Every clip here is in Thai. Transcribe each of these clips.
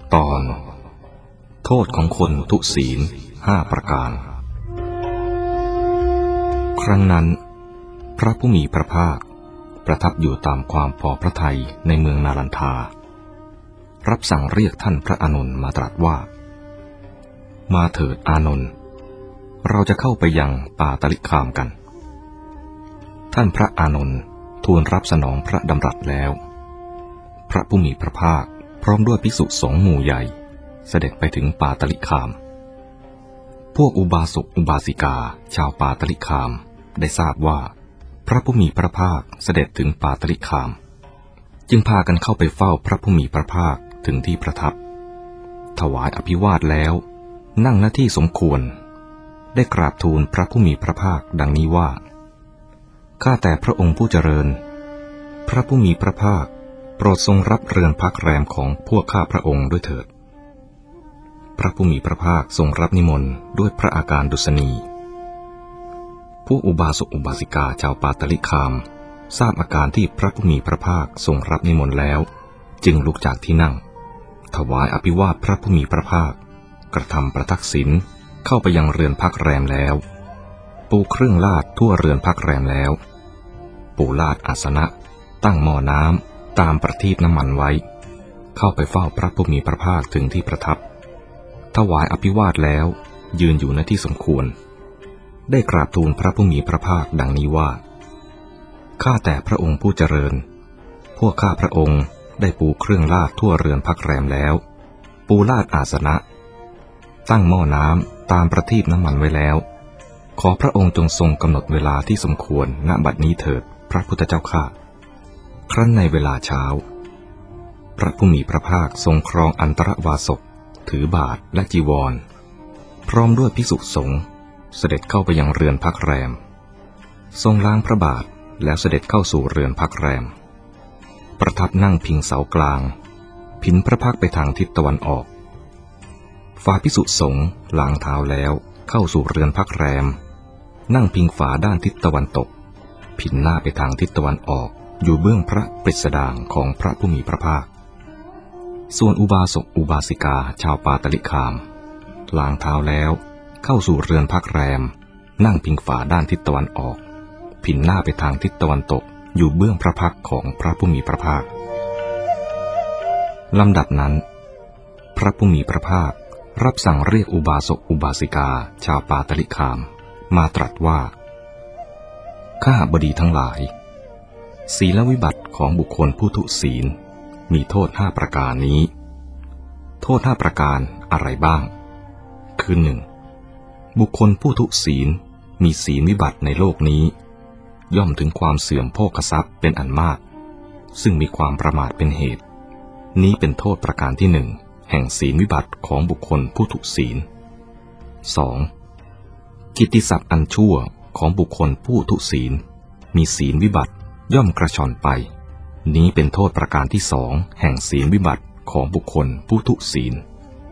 ตอนโทษของคนทุศีล5ประการครั้งนั้นพระผู้มีพระภาคประทับอยู่ตามความพอพระทัยในเมืองนาลันทารับสั่งเรียกท่านพระอานนท์มาตรัสว่ามาเถิดอานนท์เราจะเข้าไปยังป่าตลิคามกันท่านพระอานนท์ทูลรับสนองพระดำรัสแล้วพระผู้มีพระภาคพร้อมด้วยภิกษุสงฆ์หมู่ใหญ่เสด็จไปถึงป่าตลิคามพวกอุบาสกอุบาสิกาชาวป่าตลิคามได้ทราบว่าพระผู้มีพระภาคเสด็จถึงป่าตลิคามจึงพากันเข้าไปเฝ้าพระผู้มีพระภาคถึงที่ประทับถวายอภิวาทแล้วนั่งหน้าที่สมควรได้กราบทูลพระผู้มีพระภาคดังนี้ว่าข้าแต่พระองค์ผู้เจริญพระผู้มีพระภาคโปรดทรงรับเรือนพักแรมของพวกข้าพระองค์ด้วยเถิดพระผู้มีพระภาคทรงรับนิมนต์ด้วยพระอาการดุษณีพวกอุบาสกอุบาสิกาชาวปาตลิคามทราบอาการที่พระผู้มีพระภาคทรงรับนิมนต์แล้วจึงลุกจากที่นั่งถวายอภิวาทพระผู้มีพระภาคกระทำประทักษิณเข้าไปยังเรือนพักแรมแล้วปูเครื่องลาดทั่วเรือนพักแรมแล้วปูลาดอาสนะตั้งหม้อน้ำตามประทีปน้ำมันไว้เข้าไปเฝ้าพระผู้มีพระภาคถึงที่ประทับถวายอภิวาทแล้วยืนอยู่ณที่สมควรได้กราบทูลพระผู้มีพระภาคดังนี้ว่าข้าแต่พระองค์ผู้เจริญพวกข้าพระองค์ได้ปูเครื่องลาดทั่วเรือนพักแรมแล้วปูลาดอาสนะตั้งหม้อน้ำตามประทีปน้ำมันไว้แล้วขอพระองค์จงทรงกำหนดเวลาที่สมควรณบัดนี้เถิดพระพุทธเจ้าข้าครั้นในเวลาเช้าพระผู้มีพระภาคทรงครองอันตรวาสกถือบาทและจีวรพร้อมด้วยภิกษุสงฆ์เสด็จเข้าไปยังเรือนพักแรมทรงล้างพระบาทแล้วเสด็จเข้าสู่เรือนพักแรมประทับนั่งพิงเสากลางพินพระพักไปทางทิศตะวันออกฝ่ายภิกษุสงฆ์ล้างเท้าแล้วเข้าสู่เรือนพักแรมนั่งพิงฝาด้านทิศตะวันตกพินหน้าไปทางทิศตะวันออกอยู่เบื้องพระปริศดางของพระผู้มีพระภาคส่วนอุบาสกอุบาสิกาชาวปาตลิคามล้างเท้าแล้วเข้าสู่เรือนพักแรมนั่งพิงฝาด้านทิศตะวันออกพินหน้าไปทางทิศตะวันตกอยู่เบื้องพระพักของพระผู้มีพระภาคลำดับนั้นพระผู้มีพระภาครับสั่งเรียกอุบาสกอุบาสิกาชาวปาตลิคามมาตรัสว่าข้าบดีทั้งหลายศีลวิบัติของบุคคลผู้ทุศีลมีโทษ5ประการนี้โทษ5ประการอะไรบ้างคือ 1. บุคคลผู้ทุศีลมีศีลวิบัติในโลกนี้ย่อมถึงความเสื่อมโภคทรัพย์เป็นอันมากซึ่งมีความประมาทเป็นเหตุนี้เป็นโทษประการที่ 1แห่งศีลวิบัติของบุคคลผู้ทุศีล 2. กิตติศัพท์อันชั่วของบุคคลผู้ทุศีลมีศีลวิบัติย่อมกระชอนไปนี้เป็นโทษประการที่ 2แห่งศีลวิบัติของบุคคลผู้ทุศีล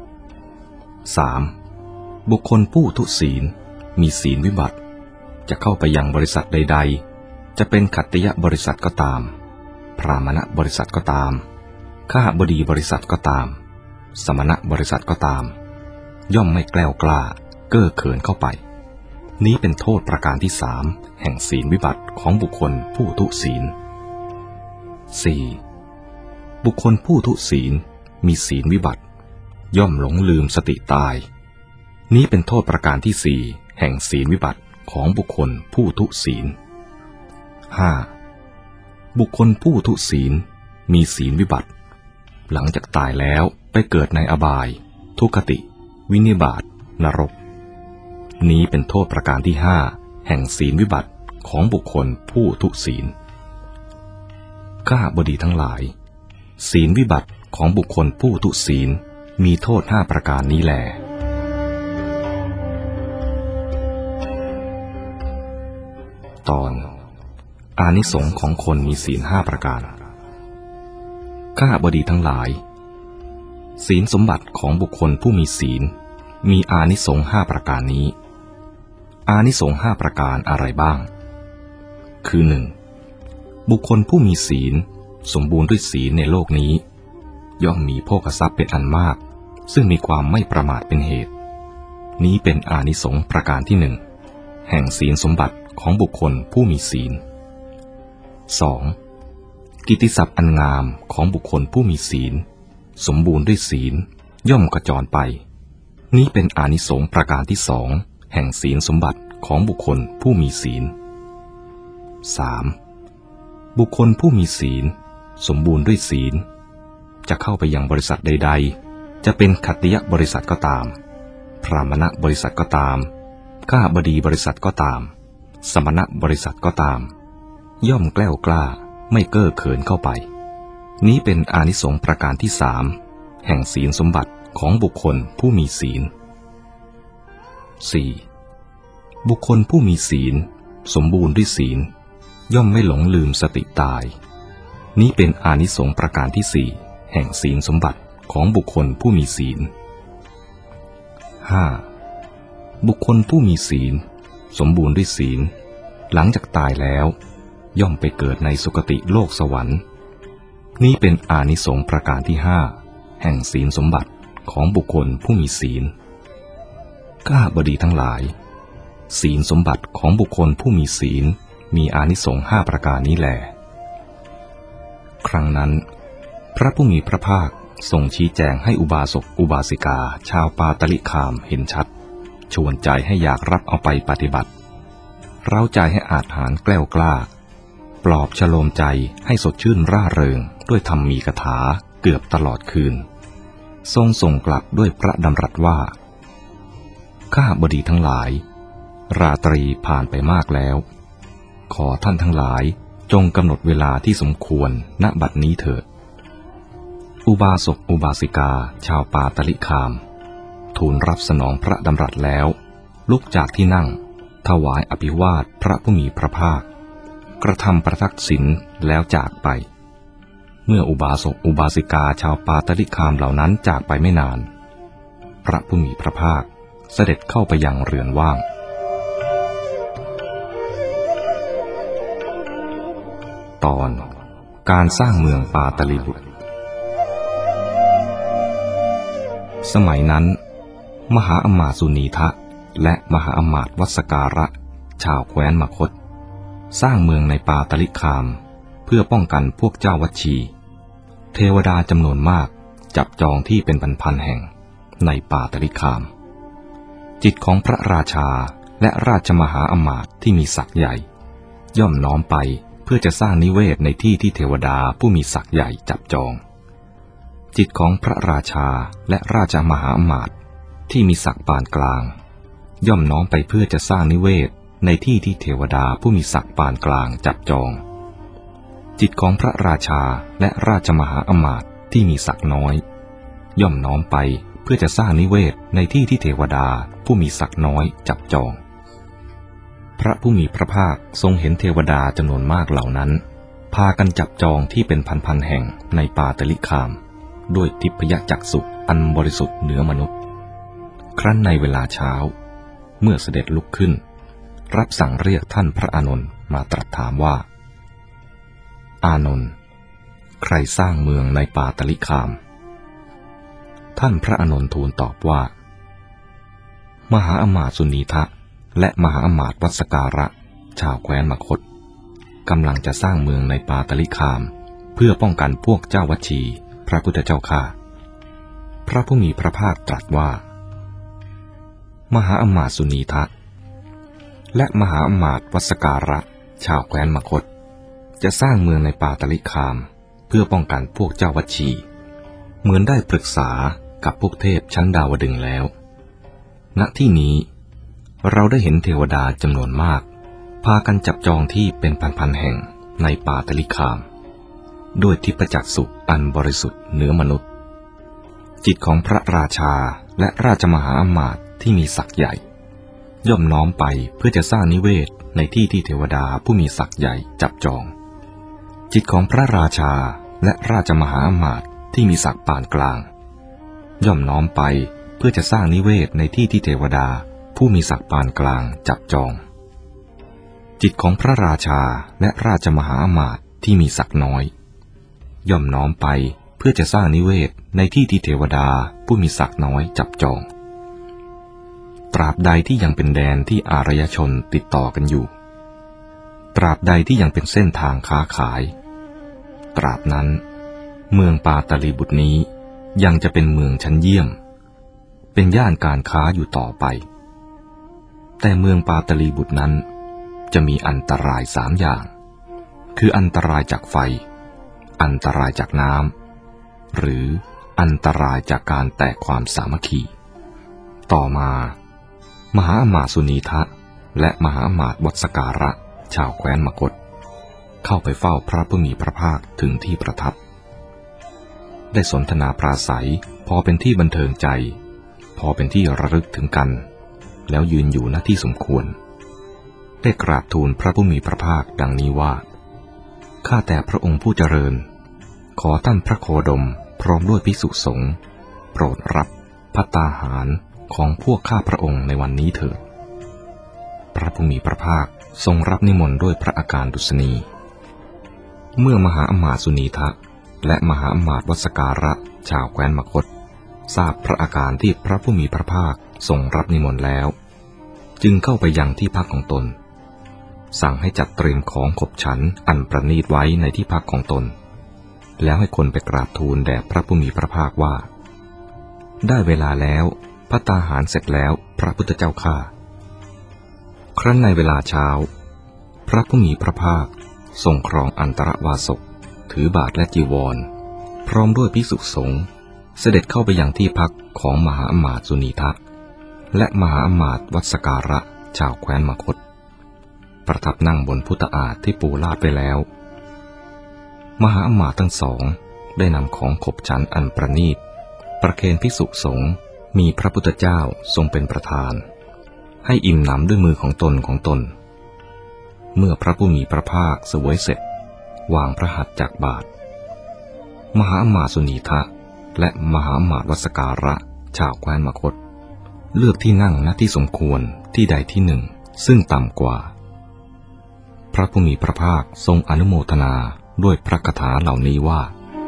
3. บุคคลผู้ทุศีลมีศีลวิบัติจะเข้าไปยังบริษัทใดๆจะเป็นขัตติยบริษัทก็ตามพรามณบริษัทก็ตามข้าบดีบริษัทก็ตามสมณบริษัทก็ตามย่อมไม่แกล้วกล้าเก้อเขินเข้าไปนี้เป็นโทษประการที่ 3แห่งศีลวิบัติของบุคคลผู้ทุศีล 4. บุคคลผู้ทุศีลมีศีลวิบัติย่อมหลงลืมสติตายนี้เป็นโทษประการที่ 4แห่งศีลวิบัติของบุคคลผู้ทุศีล 5. บุคคลผู้ทุศีลมีศีลวิบัติหลังจากตายแล้วไปเกิดในอบายทุกขติวินิบาตนรกนี้เป็นโทษประการที่ 5แห่งศีลวิบัติของบุคคลผู้ทุศีลข้าบดีทั้งหลายศีลวิบัติของบุคคลผู้ทุศีลมีโทษ5ประการนี้แลตอนอานิสงส์ของคนมีศีล5ประการข้าบดีทั้งหลายศีลสมบัติของบุคคลผู้มีศีลมีอานิสงส์5ประการนี้อานิสงส์5ประการอะไรบ้างคือ 1. บุคคลผู้มีศีลสมบูรณ์ด้วยศีลในโลกนี้ย่อมมีโภคทรัพย์เป็นอันมากซึ่งมีความไม่ประมาทเป็นเหตุนี้เป็นอานิสงส์ประการที่หนึ่งแห่งศีลสมบัติของบุคคลผู้มีศีล 2. กิตติศัพท์อันงามของบุคคลผู้มีศีลสมบูรณ์ด้วยศีลย่อมกระจรไปนี้เป็นอานิสงส์ประการที่สองแห่งศีลสมบัติของบุคคลผู้มีศีล 3. บุคคลผู้มีศีลสมบูรณ์ด้วยศีลจะเข้าไปยังบริษัทใดๆจะเป็นขัตติยบริษัทก็ตามพรามณบริษัทก็ตามข้าบดีบริษัทก็ตามสมณบริษัทก็ตามย่อมแกล้วกล้าไม่เก้อเขินเข้าไปนี้เป็นอานิสงส์ประการที่สามแห่งศีลสมบัติของบุคคลผู้มีศีล 4. บุคคลผู้มีศีลสมบูรณ์ด้วยศีลย่อมไม่หลงลืมสติตายนี้เป็นอานิสงส์ประการที่สี่แห่งศีลสมบัติของบุคคลผู้มีศีล 5. บุคคลผู้มีศีลสมบูรณ์ด้วยศีลหลังจากตายแล้วย่อมไปเกิดในสุคติโลกสวรรค์นี้เป็นอานิสงส์ประการที่ห้าแห่งศีลสมบัติของบุคคลผู้มีศีลข้าบดีทั้งหลายศีลสมบัติของบุคคลผู้มีศีลมีอานิสงส์ห้าประการนี้แลครั้งนั้นพระผู้มีพระภาคทรงชี้แจงให้อุบาสกอุบาสิกาชาวปาตลิคามเห็นชัดชวนใจให้อยากรับเอาไปปฏิบัติเร้าใจให้อาจหาญแกล้วกล้าปลอบฉโลมใจให้สดชื่นร่าเริงด้วยธรรมีกถาเกือบตลอดคืนทรงส่งกลับด้วยพระดำรัสว่าข้าบดีทั้งหลายราตรีผ่านไปมากแล้วขอท่านทั้งหลายจงกำหนดเวลาที่สมควรณบัดนี้เถิดอุบาสกอุบาสิกาชาวปาตลิคามทูลรับสนองพระดำรัสแล้วลุกจากที่นั่งถวายอภิวาทพระผู้มีพระภาคกระทำประทักษิณแล้วจากไปเมื่ออุบาสกอุบาสิกาชาวปาตลิคามเหล่านั้นจากไปไม่นานพระผู้มีพระภาคเสด็จเข้าไปยังเรือนว่างตอนการสร้างเมืองปาตลีบุตรสมัยนั้นมหาอมาตย์สุนีทะและมหาอมาตย์วัสการะชาวแคว้นมคธสร้างเมืองในปาตลิคามเพื่อป้องกันพวกเจ้าวัชชีเทวดาจำนวนมากจับจองที่เป็นพันๆแห่งในปาตลิคามจิตของพระราชาและราชมหาอมาตย์ที่มีศักย์ใหญ่ย่อมน้อมไปเพื่อจะสร้างนิเวศในที่ที่เทวดาผู้มีศักย์ใหญ่จับจองจิตของพระราชาและราชมหาอมาตย์ที่มีศักย์ปานกลางย่อมน้อมไปเพื่อจะสร้างนิเวศในที่ที่เทวดาผู้มีศักย์ปานกลางจับจองจิตของพระราชาและราชมหาอมาตย์ที่มีศักย์น้อยย่อมน้อมไปเพื่อจะสร้างนิเวศในที่ที่เทวดาผู้มีศักย์น้อยจับจองพระผู้มีพระภาคทรงเห็นเทวดาจำนวนมากเหล่านั้นพากันจับจองที่เป็นพันๆแห่งในปาตลิคามด้วยทิพยจักษุอันบริสุทธิ์เหนือมนุษย์ครั้นในเวลาเช้าเมื่อเสด็จลุกขึ้นรับสั่งเรียกท่านพระอานนท์มาตรัสถามว่าอานนท์ใครสร้างเมืองในปาตลิคามท่านพระอานนท์ทูลตอบว่ามหาอมาตย์สุนีทะและมหาอมาตย์วัสการะชาวแคว้นมคธกำลังจะสร้างเมืองในปาตลิคามเพื่อป้องกันพวกเจ้าวัชชีพระพุทธเจ้าข้าพระผู้มีพระภาคตรัสว่ามหาอมาตย์สุนีทะและมหาอมาตย์วัสการะชาวแคว้นมคธจะสร้างเมืองในปาตลิคามเพื่อป้องกันพวกเจ้าวัชชีเหมือนได้ปรึกษากับพวกเทพชั้นดาวดึงส์แล้วณที่นี้เราได้เห็นเทวดาจำนวนมากพากันจับจองที่เป็นพันๆแห่งในปาตลิคามด้วยทิพจักษุอันบริสุทธิ์เหนือมนุษย์จิตของพระราชาและราชมหาอมาตย์ที่มีศักย์ใหญ่ย่อมน้อมไปเพื่อจะสร้างนิเวศในที่ที่เทวดาผู้มีศักย์ใหญ่จับจองจิตของพระราชาและราชมหาอมาตย์ที่มีศักย์ปานกลางย่อมน้อมไปเพื่อจะสร้างนิเวศในที่ที่เทวดาผู้มีศักดิ์ปานกลางจับจองจิตของพระราชาและราชมหาอมาตย์ที่มีศักย์น้อยย่อมน้อมไปเพื่อจะสร้างนิเวศในที่ที่เทวดาผู้มีศักดิ์น้อยจับจองตราบใดที่ยังเป็นแดนที่อารยชนติดต่อกันอยู่ตราบใดที่ยังเป็นเส้นทางค้าขายตราบนั้นเมืองปาตาลีบุตรนี้ยังจะเป็นเมืองชั้นเยี่ยมเป็นย่านการค้าอยู่ต่อไปแต่เมืองปาตาลีบุตรนั้นจะมีอันตราย3 อย่างคืออันตรายจากไฟอันตรายจากน้ำหรืออันตรายจากการแตกความสามัคคีต่อมามหาอมาตย์สุนีทะและมหาอมาตย์วัสการะชาวแคว้นมคธเข้าไปเฝ้าพระผู้มีพระภาคถึงที่ประทับได้สนทนาปราศัยพอเป็นที่บันเทิงใจพอเป็นที่ระลึกถึงกันแล้วยืนอยู่ณที่สมควรได้กราบทูลพระผู้มีพระภาคดังนี้ว่าข้าแต่พระองค์ผู้เจริญขอท่านพระโคดมพร้อมด้วยภิกษุสงฆ์โปรดรับภัตตาหารของพวกข้าพระองค์ในวันนี้เถิดพระผู้มีพระภาคทรงรับนิมนต์ด้วยพระอาการดุษณีเมื่อมหาอมาตย์สุนีทะและมหาอมาตย์วัสการะชาวแคว้นมคธทราบพระอาการที่พระผู้มีพระภาคทรงรับนิมนต์แล้วจึงเข้าไปยังที่พักของตนสั่งให้จัดเตรียมของขบฉันอันประณีตไว้ในที่พักของตนแล้วให้คนไปกราบทูลแด่พระผู้มีพระภาคว่าได้เวลาแล้วภัตตาหารเสร็จแล้วพระพุทธเจ้าข้าครั้นในเวลาเช้าพระผู้มีพระภาคทรงครองอันตรวาสกถือบาตรและจีวรพร้อมด้วยภิกษุสงฆ์เสด็จเข้าไปยังที่พักของมหาอมาตย์สุนีทะและมหาอมาตย์วัสการะชาวแคว้นมคธประทับนั่งบนพุตอาฏที่ปูลาดไปแล้วมหาอมาตย์ทั้งสองได้นำของขบฉันอันประณีตประเคนภิกษุสงฆ์มีพระพุทธเจ้าทรงเป็นประธานให้อิ่มหนำด้วยมือของตนเมื่อพระผู้มีพระภาคเสวยเสร็จวางพระหัตถ์จากบาตรมหาอมาตย์สุนีทะและมหาอมาตย์วัสการะชาวแคว้นมคธเลือกที่นั่งณที่สมควรที่ใดที่หนึ่งซึ่งต่ำกว่าพระผู้มีพระภาคทรงอนุโมทนาด้วยพระคาถาเหล่านี้ว่า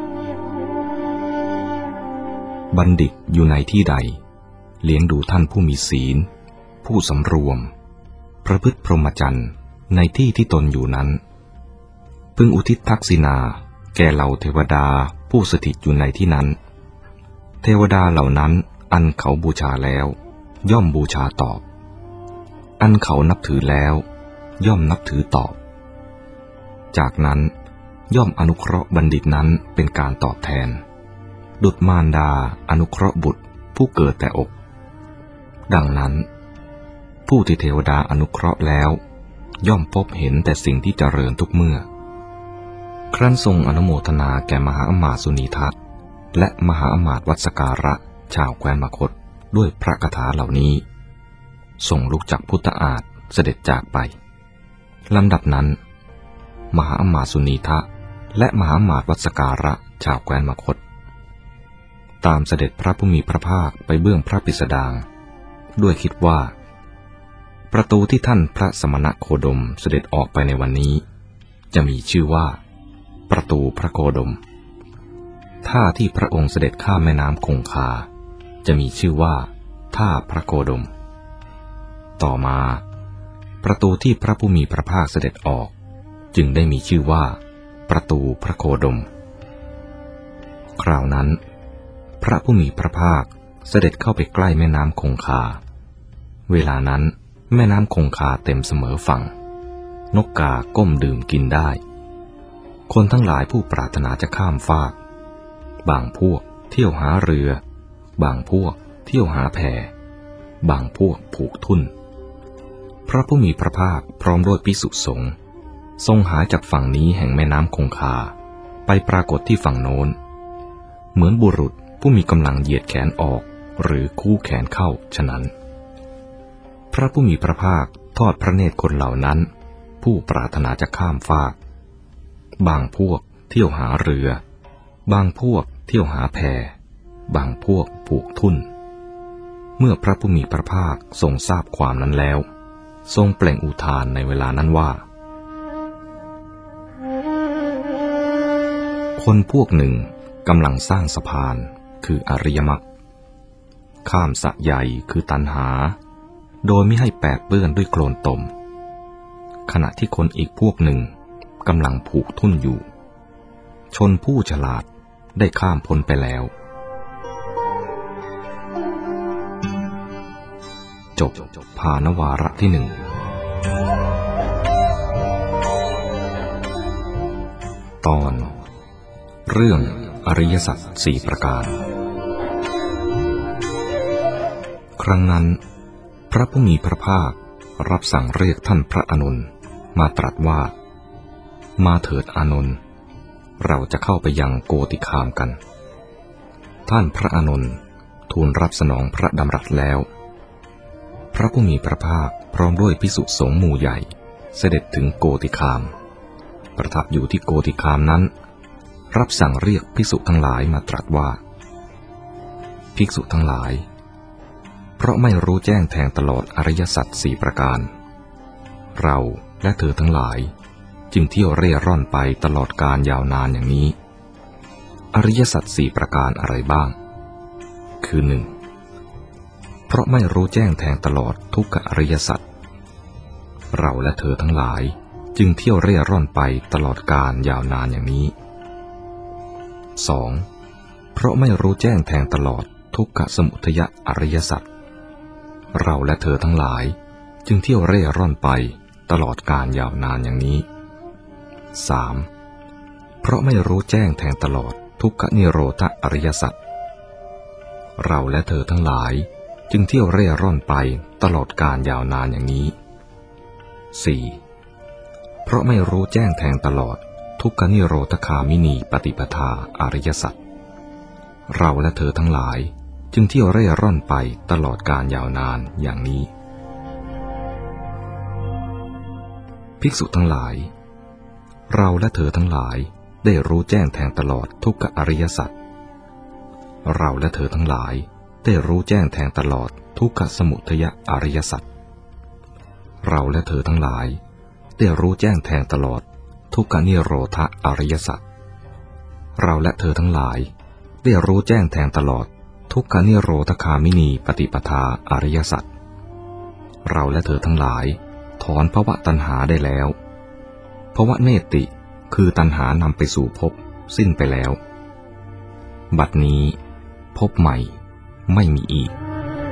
บัณฑิตอยู่ในที่ใดเลี้ยงดูท่านผู้มีศีลผู้สำรวมประพฤติพรหมจรรย์ในที่ที่ตนอยู่นั้นพึงอุทิศทักษิณาแก่เหล่าเทวดาผู้สถิตอยู่ในที่นั้นเทวดาเหล่านั้นอันเขาบูชาแล้วย่อมบูชาตอบอันเขานับถือแล้วย่อมนับถือตอบจากนั้นย่อมอนุเคราะห์บัณฑิตนั้นเป็นการตอบแทนดุจมารดาอนุเคราะห์บุตรผู้เกิดแต่อกดังนั้นผู้ที่เทวดาอนุเคราะห์แล้วย่อมพบเห็นแต่สิ่งที่เจริญทุกเมื่อครั้นทรงอนุโมทนาแก่มหาอมาตย์สุนีทะและมหาอมาตย์วัสการะชาวแคว้นมคธด้วยพระคาถาเหล่านี้ทรงลุกจากพุตอาฏเสด็จจากไปลำดับนั้นมหาอมาตย์สุนีทะและมหาอมาตย์วัสการะชาวแคว้นมคธตามเสด็จพระผู้มีพระภาคไปเบื้องพระปิสดางด้วยคิดว่าประตูที่ท่านพระสมณโคดมเสด็จออกไปในวันนี้จะมีชื่อว่าประตูพระโคดมท่าที่พระองค์เสด็จข้ามแม่น้ำคงคาจะมีชื่อว่าท่าพระโคดมต่อมาประตูที่พระผู้มีพระภาคเสด็จออกจึงได้มีชื่อว่าประตูพระโคดมคราวนั้นพระผู้มีพระภาคเสด็จเข้าไปใกล้แม่น้ำคงคาเวลานั้นแม่น้ำคงคาเต็มเสมอฝั่งนกกาก้มดื่มกินได้คนทั้งหลายผู้ปรารถนาจะข้ามฟากบางพวกเที่ยวหาเรือบางพวกเที่ยวหาแพบางพวกผูกทุ่นพระผู้มีพระภาคพร้อมด้วยภิกษุสงฆ์ทรงหายจากฝั่งนี้แห่งแม่น้ำคงคาไปปรากฏที่ฝั่งโน้นเหมือนบุรุษผู้มีกำลังเหยียดแขนออกหรือคู่แขนเข้าฉะนั้นพระผู้มีพระภาคทอดพระเนตรคนเหล่านั้นผู้ปรารถนาจะข้ามฟากบางพวกเที่ยวหาเรือบางพวกเที่ยวหาแพบางพวกผูกทุ่นเมื่อพระผู้มีพระภาคทรงทราบความนั้นแล้วทรงเปล่งอุทานในเวลานั้นว่าคนพวกหนึ่งกำลังสร้างสะพานคืออริยมรรคข้ามสระใหญ่คือตัณหาโดยไม่ให้แปดเปื้อนด้วยโคลนตมขณะที่คนอีกพวกหนึ่งกำลังผูกทุ่นอยู่ชนผู้ฉลาดได้ข้ามพ้นไปแล้วจบภานวาระที่หนึ่งตอนเรื่องอริยสัจสี่ประการครั้งนั้นพระผู้มีพระภาครับสั่งเรียกท่านพระอานนท์มาตรัสว่ามาเถิดอานนท์เราจะเข้าไปยังโกติคามกันท่านพระอานนท์ทูลรับสนองพระดำรัสแล้วพระผู้มีพระภาคพร้อมด้วยภิกษุสงฆ์หมู่ใหญ่เสด็จถึงโกติคามประทับอยู่ที่โกติคามนั้นรับสั่งเรียกภิกษุทั้งหลายมาตรัสว่าภิกษุทั้งหลายเพราะไม่รู้แจ้งแทงตลอดอริยสัจสี่ประการเราและเธอทั้งหลายจึงเที่ยวเร่ร่อนไปตลอดกาลยาวนานอย่างนี้อริยสัจสี่ประการอะไรบ้างคือหนึ่งเพราะไม่รู้แจ้งแทงตลอดทุกขอริยสัจเราและเธอทั้งหลายจึงเที่ยวเร่ร่อนไปตลอดกาลยาวนานอย่างนี้ 2. เพราะไม่รู้แจ้งแทงตลอดทุกขสมุทัยอริยสัจเราและเธอทั้งหลายจึงเที่ยวเร่ร่อนไปตลอดกาลยาวนานอย่างนี้ 3. เพราะไม่รู้แจ้งแทงตลอดทุกขนิโรธอริยสัจเราและเธอทั้งหลายจึงเที่ยวเร่ร่อนไปตลอดกาลยาวนานอย่างนี้ 4. เพราะไม่รู้แจ้งแทงตลอดทุกขนิโรธคามินีปฏิปทาอริยสัจเราและเธอทั้งหลายจึงเที่ยวเร่ร่อนไปตลอดกาลยาวนานอย่างนี้ภิกษุทั้งหลายเราและเธอทั้งหลายได้รู้แจ้งแทงตลอดทุกขอริยสัจเราและเธอทั้งหลายได้รู้แจ้งแทงตลอดทุกขสมุทัยอริยสัจเราและเธอทั้งหลายได้รู้แจ้งแทงตลอดทุกขนิโรธอริยสัจเราและเธอทั้งหลายได้รู้แจ้งแทงตลอดทุกขนิโรธคามินีปฏิปทาอริยสัจเราและเธอทั้งหลายถอนภวตัณหาได้แล้วภวเนติคือตัณหานำไปสู่ภพสิ้นไปแล้วบัดนี้ภพใหม่ไม่มีอีก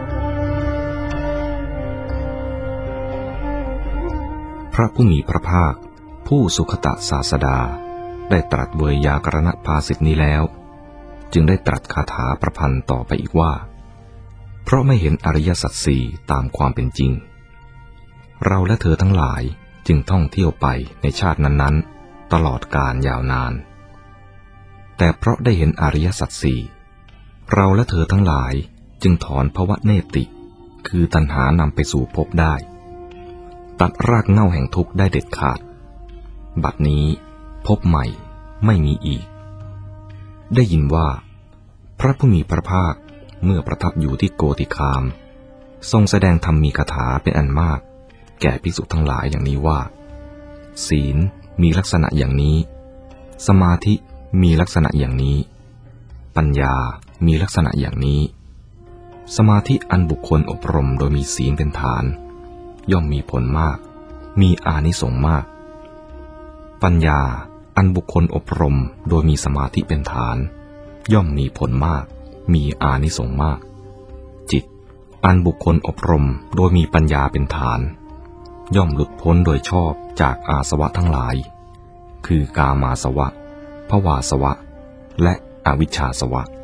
พระผู้มีพระภาคผู้สุขตศาสดาได้ตรัสเวยากรณภาสิทธินี้แล้วจึงได้ตรัสคาถาประพันธ์ต่อไปอีกว่าเพราะไม่เห็นอริยสัจสี่ตามความเป็นจริงเราและเธอทั้งหลายจึงท่องเที่ยวไปในชาตินั้นๆตลอดกาลยาวนานแต่เพราะได้เห็นอริยสัจสี่เราและเธอทั้งหลายจึงถอนภวเนติคือตัณหานำไปสู่ภพได้ตัดรากเหง้าแห่งทุกข์ได้เด็ดขาดบัดนี้ภพใหม่ไม่มีอีกได้ยินว่าพระผู้มีพระภาคเมื่อประทับอยู่ที่โกติคามทรงแสดงธรรมมีคาถาเป็นอันมากแก่ภิกษุทั้งหลายอย่างนี้ว่าศีลมีลักษณะอย่างนี้สมาธิมีลักษณะอย่างนี้ปัญญามีลักษณะอย่างนี้สมาธิอันบุคคลอบรมโดยมีศีลเป็นฐานย่อมมีผลมากมีอานิสงส์มากปัญญาอันบุคคลอบรมโดยมีสมาธิเป็นฐานย่อมมีผลมากมีอานิสงส์มากจิตอันบุคคลอบรมโดยมีปัญญาเป็นฐานย่อมหลุดพ้นโดยชอบจากอาสวะทั้งหลายคือกามาสวะภวาสวะและอวิชชาสวะ